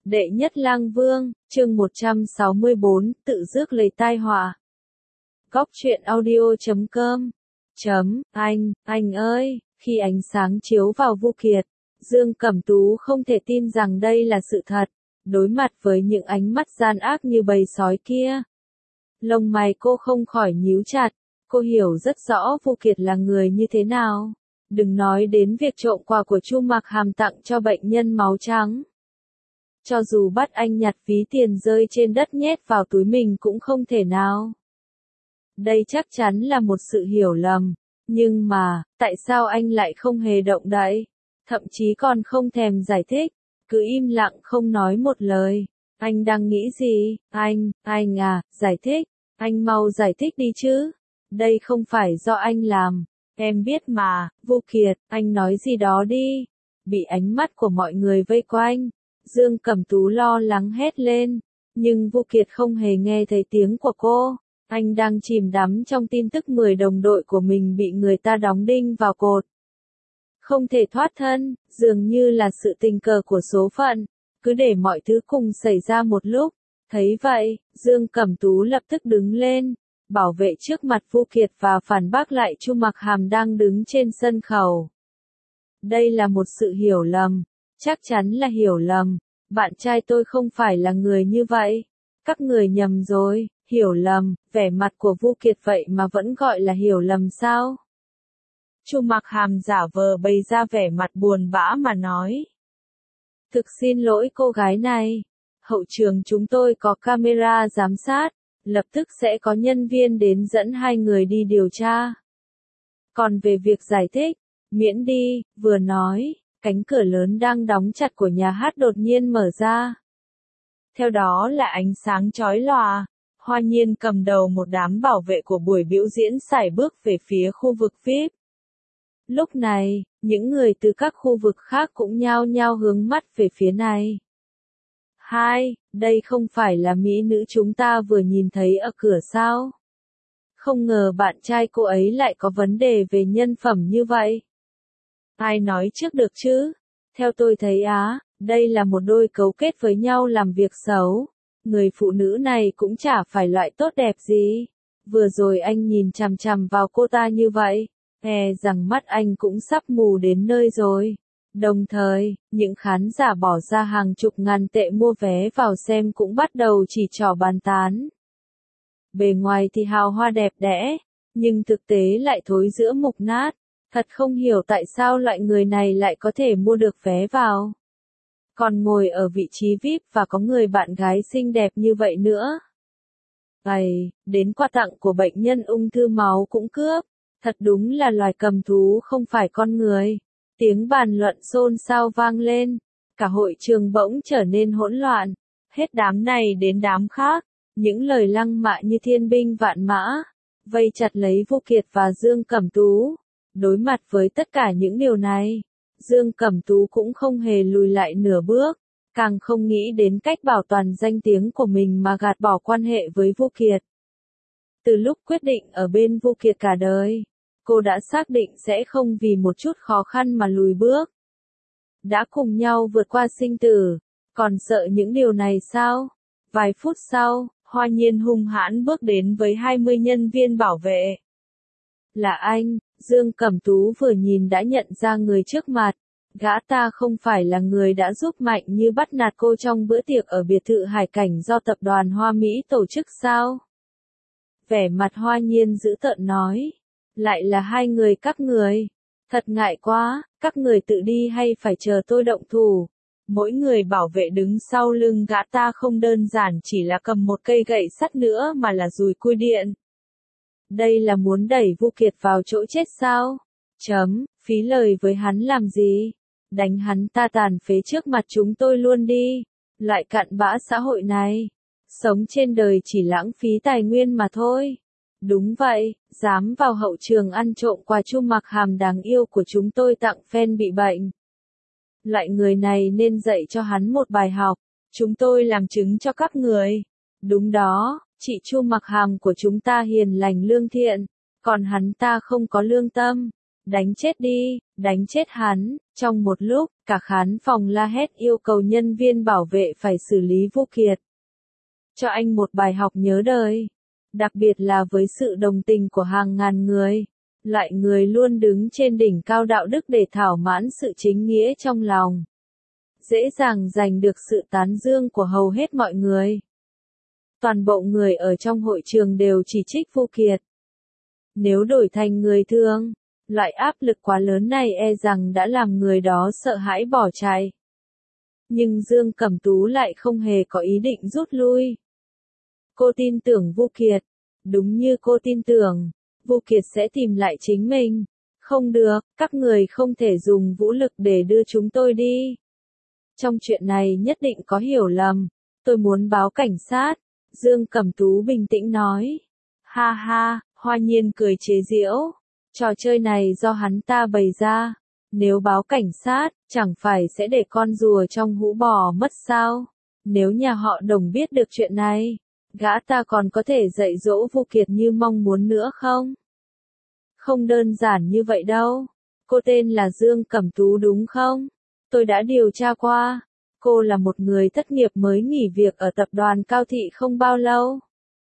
Đệ nhất lang vương, chương 164, tự rước lấy tai họa. Góc truyện audio.com. Anh ơi, khi ánh sáng chiếu vào Vu Kiệt, Dương Cẩm Tú không thể tin rằng đây là sự thật, đối mặt với những ánh mắt gian ác như bầy sói kia. Lông mày cô không khỏi nhíu chặt, cô hiểu rất rõ Vu Kiệt là người như thế nào. Đừng nói đến việc trộm quà của Chu Mặc Hàm tặng cho bệnh nhân máu trắng. Cho dù bắt anh nhặt ví tiền rơi trên đất nhét vào túi mình cũng không thể nào. Đây chắc chắn là một sự hiểu lầm, nhưng mà, tại sao anh lại không hề động đậy, thậm chí còn không thèm giải thích, cứ im lặng không nói một lời. Anh đang nghĩ gì? Anh à, giải thích, anh mau giải thích đi chứ. Đây không phải do anh làm, em biết mà. Vu Kiệt, anh nói gì đó đi. Bị ánh mắt của mọi người vây quanh, Dương Cẩm Tú lo lắng hét lên, nhưng Vu Kiệt không hề nghe thấy tiếng của cô. Anh đang chìm đắm trong tin tức 10 đồng đội của mình bị người ta đóng đinh vào cột, không thể thoát thân, dường như là sự tình cờ của số phận, cứ để mọi thứ cùng xảy ra một lúc. Thấy vậy, Dương Cẩm Tú lập tức đứng lên, bảo vệ trước mặt Vu Kiệt và phản bác lại Chu Mặc Hàm đang đứng trên sân khấu. Đây là một sự hiểu lầm, chắc chắn là hiểu lầm, bạn trai tôi không phải là người như vậy. Các người nhầm rồi, hiểu lầm, vẻ mặt của Vu Kiệt vậy mà vẫn gọi là hiểu lầm sao? Chu Mặc Hàm giả vờ bày ra vẻ mặt buồn bã mà nói. Thực xin lỗi cô gái này, hậu trường chúng tôi có camera giám sát, lập tức sẽ có nhân viên đến dẫn hai người đi điều tra. Còn về việc giải thích, miễn đi. Vừa nói, cánh cửa lớn đang đóng chặt của nhà hát đột nhiên mở ra. Theo đó là ánh sáng chói lòa, Hoa Nhiên cầm đầu một đám bảo vệ của buổi biểu diễn sải bước về phía khu vực VIP. Lúc này, những người từ các khu vực khác cũng nhao nhao hướng mắt về phía này. Đây không phải là mỹ nữ chúng ta vừa nhìn thấy ở cửa sao? Không ngờ bạn trai cô ấy lại có vấn đề về nhân phẩm như vậy. Ai nói trước được chứ? Theo tôi thấy đây là một đôi cấu kết với nhau làm việc xấu. Người phụ nữ này cũng chả phải loại tốt đẹp gì. Vừa rồi anh nhìn chằm chằm vào cô ta như vậy, rằng mắt anh cũng sắp mù đến nơi rồi. Đồng thời, những khán giả bỏ ra hàng chục ngàn tệ mua vé vào xem cũng bắt đầu chỉ trỏ bàn tán. Bề ngoài thì hào hoa đẹp đẽ, nhưng thực tế lại thối rữa mục nát. Thật không hiểu tại sao loại người này lại có thể mua được vé vào. Còn ngồi ở vị trí VIP và có người bạn gái xinh đẹp như vậy nữa. Đến quà tặng của bệnh nhân ung thư máu cũng cướp. Thật đúng là loài cầm thú không phải con người. Tiếng bàn luận xôn xao vang lên. Cả hội trường bỗng trở nên hỗn loạn. Hết đám này đến đám khác. Những lời lăng mạ như thiên binh vạn mã, vây chặt lấy Vu Kiệt và Dương Cẩm Tú. Đối mặt với tất cả những điều này, Dương Cẩm Tú cũng không hề lùi lại nửa bước, càng không nghĩ đến cách bảo toàn danh tiếng của mình mà gạt bỏ quan hệ với Vu Kiệt. Từ lúc quyết định ở bên Vu Kiệt cả đời, cô đã xác định sẽ không vì một chút khó khăn mà lùi bước. Đã cùng nhau vượt qua sinh tử, còn sợ những điều này sao? Vài phút sau, Hoa Nhiên hung hãn bước đến với 20 nhân viên bảo vệ. Là anh. Dương Cẩm Tú vừa nhìn đã nhận ra người trước mặt. Gã ta không phải là người đã giúp Mạnh Như bắt nạt cô trong bữa tiệc ở biệt thự hải cảnh do tập đoàn Hoa Mỹ tổ chức sao? Vẻ mặt Hoa Nhiên dữ tợn nói. Lại là hai người các người. Thật ngại quá, các người tự đi hay phải chờ tôi động thủ? Mỗi người bảo vệ đứng sau lưng gã ta không đơn giản chỉ là cầm một cây gậy sắt nữa mà là dùi cui điện. Đây là muốn đẩy Vu Kiệt vào chỗ chết sao? Phí lời với hắn làm gì? Đánh hắn ta tàn phế trước mặt chúng tôi luôn đi. Loại cặn bã xã hội này. Sống trên đời chỉ lãng phí tài nguyên mà thôi. Đúng vậy, dám vào hậu trường ăn trộm quà Chu Mặc Hàm đáng yêu của chúng tôi tặng fan bị bệnh. Loại người này nên dạy cho hắn một bài học. Chúng tôi làm chứng cho các người. Đúng đó. Chị Chu Mặc Hàm của chúng ta hiền lành lương thiện, còn hắn ta không có lương tâm. đánh chết đi, đánh chết hắn. Trong một lúc, cả khán phòng la hét yêu cầu nhân viên bảo vệ phải xử lý Vu Kiệt. Cho anh một bài học nhớ đời. Đặc biệt là với sự đồng tình của hàng ngàn người. Loại người luôn đứng trên đỉnh cao đạo đức để thỏa mãn sự chính nghĩa trong lòng. Dễ dàng giành được sự tán dương của hầu hết mọi người. Toàn bộ người ở trong hội trường đều chỉ trích Vu Kiệt. Nếu đổi thành người thường, loại áp lực quá lớn này e rằng đã làm người đó sợ hãi bỏ chạy. Nhưng Dương Cẩm Tú lại không hề có ý định rút lui. Cô tin tưởng Vu Kiệt. Đúng như cô tin tưởng, Vu Kiệt sẽ tìm lại chính mình. Không được, các người không thể dùng vũ lực để đưa chúng tôi đi. Trong chuyện này nhất định có hiểu lầm. Tôi muốn báo cảnh sát. Dương Cẩm Tú bình tĩnh nói. Ha ha, Hoa Nhiên cười chế giễu. Trò chơi này do hắn ta bày ra. Nếu báo cảnh sát, chẳng phải sẽ để con rùa trong hũ bò mất sao? Nếu nhà họ Đồng biết được chuyện này, gã ta còn có thể dạy dỗ Vu Kiệt như mong muốn nữa không? Không đơn giản như vậy đâu. Cô tên là Dương Cẩm Tú đúng không? Tôi đã điều tra qua. Cô là một người thất nghiệp mới nghỉ việc ở tập đoàn Cao Thị không bao lâu.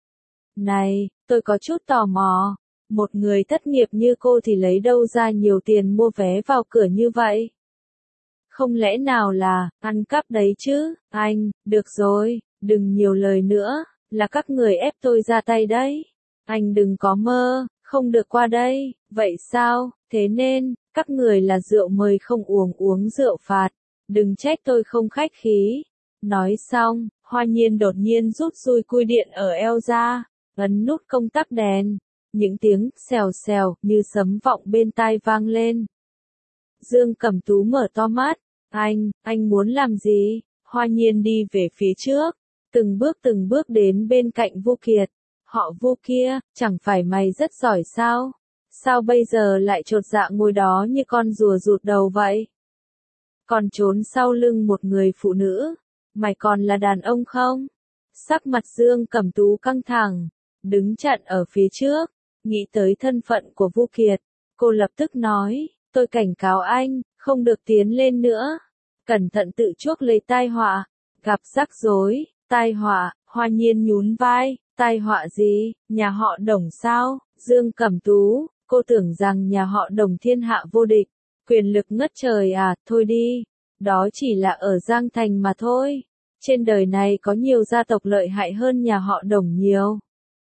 Này, tôi có chút tò mò. Một người thất nghiệp như cô thì lấy đâu ra nhiều tiền mua vé vào cửa như vậy? Không lẽ nào là ăn cắp đấy chứ? Anh, được rồi, đừng nhiều lời nữa, là các người ép tôi ra tay đấy. Anh đừng có mơ, không được qua đây. Vậy sao? Thế nên, các người là rượu mời không uống, uống rượu phạt. Đừng trách tôi không khách khí. Nói xong, Hoa Nhiên đột nhiên rút dùi cui điện ở eo ra, ấn nút công tắc đèn. Những tiếng xèo xèo như sấm vọng bên tai vang lên. Dương Cẩm Tú mở to mắt. Anh muốn làm gì? Hoa Nhiên đi về phía trước, từng bước đến bên cạnh Vu Kiệt. Họ Vu kia, chẳng phải mày rất giỏi sao? Sao bây giờ lại chột dạ ngồi đó như con rùa rụt đầu vậy? Còn trốn sau lưng một người phụ nữ, mày còn là đàn ông không? Sắc mặt Dương Cẩm Tú căng thẳng, đứng chặn ở phía trước, nghĩ tới thân phận của Vu Kiệt, cô lập tức nói, tôi cảnh cáo anh, không được tiến lên nữa, cẩn thận tự chuốc lấy tai họa, gặp rắc rối, tai họa. Hoa Nhiên nhún vai, tai họa gì, nhà họ Đồng sao? Dương Cẩm Tú, cô tưởng rằng nhà họ Đồng thiên hạ vô địch, quyền lực ngất trời à? Thôi đi, đó chỉ là ở Giang Thành mà thôi. Trên đời này có nhiều gia tộc lợi hại hơn nhà họ Đồng nhiều.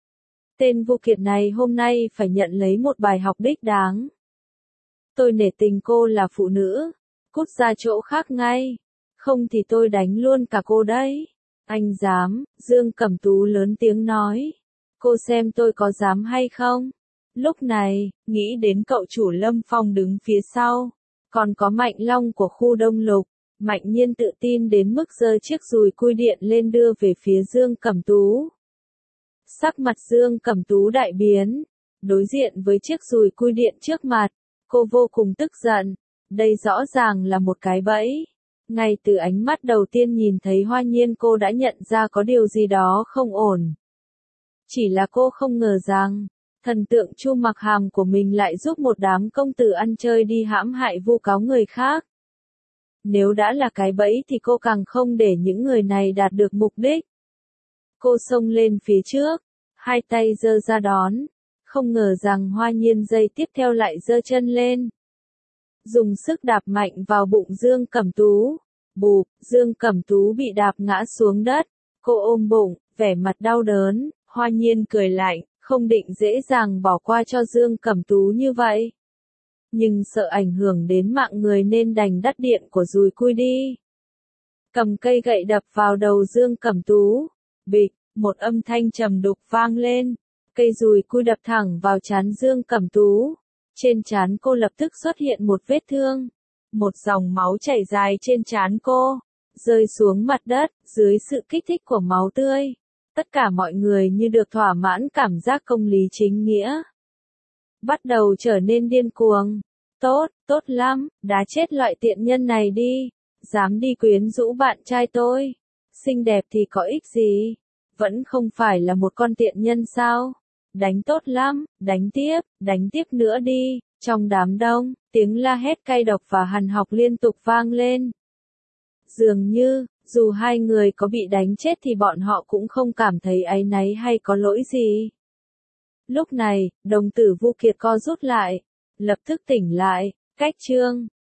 Tên Vu Kiệt này hôm nay phải nhận lấy một bài học đích đáng. Tôi nể tình cô là phụ nữ, cút ra chỗ khác ngay, không thì tôi đánh luôn cả cô đấy. Anh dám? Dương Cẩm Tú lớn tiếng nói. Cô xem tôi có dám hay không? Lúc này, nghĩ đến cậu chủ Lâm Phong đứng phía sau, còn có Mạnh Long của khu Đông Lục, Mạnh Nhiên tự tin đến mức giơ chiếc dùi cui điện lên đưa về phía Dương Cẩm Tú. Sắc mặt Dương Cẩm Tú đại biến, đối diện với chiếc dùi cui điện trước mặt, cô vô cùng tức giận, đây rõ ràng là một cái bẫy. Ngay từ ánh mắt đầu tiên nhìn thấy Hoa Nhiên cô đã nhận ra có điều gì đó không ổn. Chỉ là cô không ngờ rằng, thần tượng Chu Mặc Hàm của mình lại giúp một đám công tử ăn chơi đi hãm hại vu cáo người khác. Nếu đã là cái bẫy thì cô càng không để những người này đạt được mục đích. Cô xông lên phía trước, hai tay giơ ra đón, không ngờ rằng Hoa Nhiên giây tiếp theo lại giơ chân lên. Dùng sức đạp mạnh vào bụng Dương Cẩm Tú. Bụp, Dương Cẩm Tú bị đạp ngã xuống đất. Cô ôm bụng, vẻ mặt đau đớn. Hoa Nhiên cười lạnh, không định dễ dàng bỏ qua cho Dương Cẩm Tú như vậy. Nhưng sợ ảnh hưởng đến mạng người nên đành đắt điện của dùi cui đi. Cầm cây gậy đập vào đầu Dương Cẩm Tú. Bịch, một âm thanh trầm đục vang lên. Cây dùi cui đập thẳng vào trán Dương Cẩm Tú. Trên trán cô lập tức xuất hiện một vết thương. Một dòng máu chảy dài trên trán cô, rơi xuống mặt đất, dưới sự kích thích của máu tươi. Tất cả mọi người như được thỏa mãn cảm giác công lý chính nghĩa. Bắt đầu trở nên điên cuồng. Tốt, tốt lắm, đá chết loại tiện nhân này đi. Dám đi quyến rũ bạn trai tôi. Xinh đẹp thì có ích gì? Vẫn không phải là một con tiện nhân sao? Đánh tốt lắm, đánh tiếp nữa đi. Trong đám đông, tiếng la hét cay độc và hằn học liên tục vang lên. Dường như, dù hai người có bị đánh chết thì bọn họ cũng không cảm thấy áy náy hay có lỗi gì. Lúc này, đồng tử Vu Kiệt co rút lại, lập tức tỉnh lại, cách chương